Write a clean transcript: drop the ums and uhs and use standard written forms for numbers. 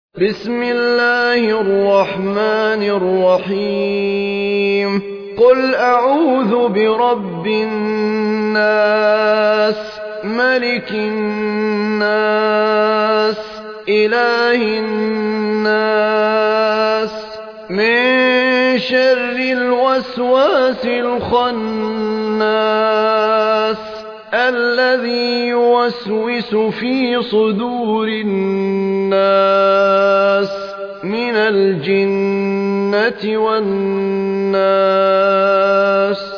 بسم الله الرحمن الرحيم قل أعوذ برب الناس ملك الناس إله الناس من شر الوسواس الخناس الذي يوسوس في صدور الناس من الجنة والناس